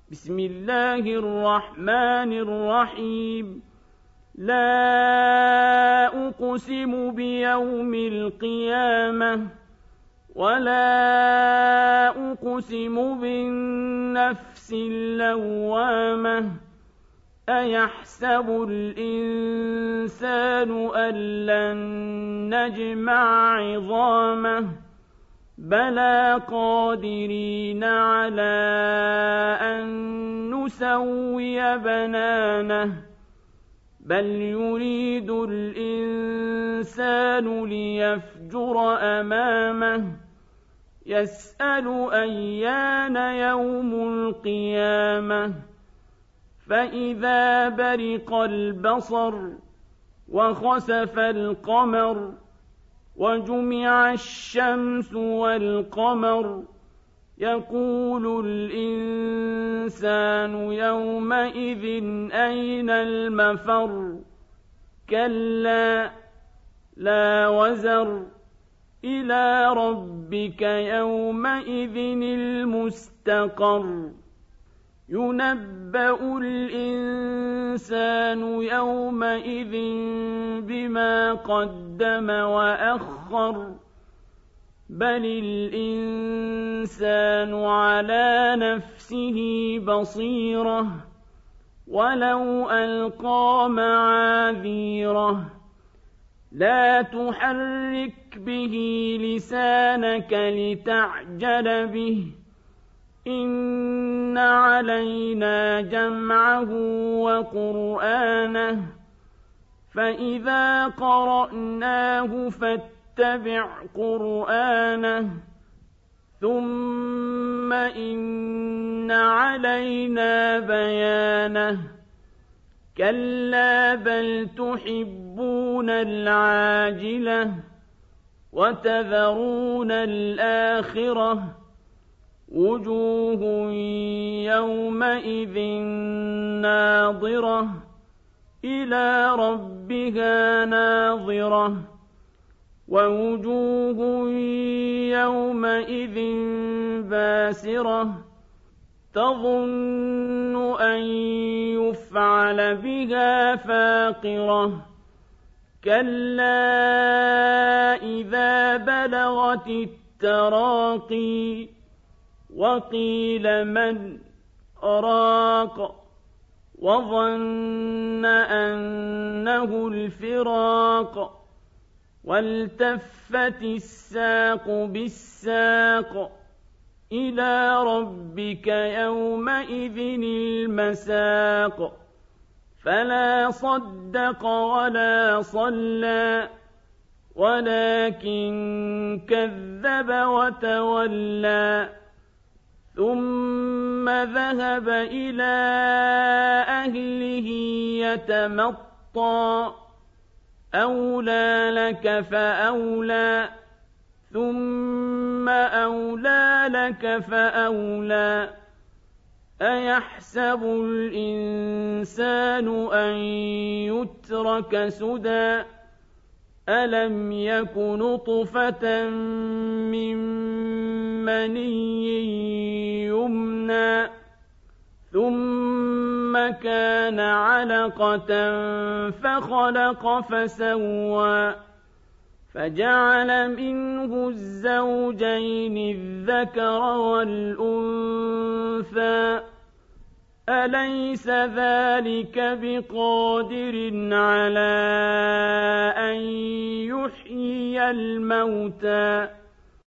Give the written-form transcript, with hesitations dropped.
بسم الله الرحمن الرحيم لا أقسم بيوم القيامة ولا أقسم بالنفس اللوامة أيحسب الإنسان أن لن نجمع عظامه بلى قادرين على أن نسوي بنانه بل يريد الإنسان ليفجر أمامه يسأل أيان يوم القيامة فإذا برق البصر وخسف القمر وجمع الشمس والقمر يقول الإنسان يومئذ أين المفر كلا لا وزر إلى ربك يومئذ المستقر ينبأ الإنسان يومئذ بما قدم وأخر بل الإنسان على نفسه بصيرة ولو ألقى معاذيره لا تحرك به لسانك لتعجل به إن علينا جمعه وقرآنه فإذا قرأناه فاتبع قرآنه ثم إن علينا بيانه كلا بل تحبون العاجلة وتذرون الآخرة وجوه يومئذ ناظرة إلى ربها ناظرة ووجوه يومئذ باسرة تظن أن يفعل بها فاقرة كلا إذا بلغت التراقي وقيل من راق وظن أنه الفراق والتفت الساق بالساق إلى ربك يومئذ المساق فلا صدق ولا صلى ولكن كذب وتولى ثم ذهب إلى أهله يتمطى أولى لك فأولى ثم أولى لك فأولى أيحسب الإنسان أن يترك سدى ألم يك نطفة من مني يمنى ثم كان علقة فخلق فسوى فجعل منه الزوجين الذكر والأنثى أليس ذلك بقادر على أن يحيي الموتى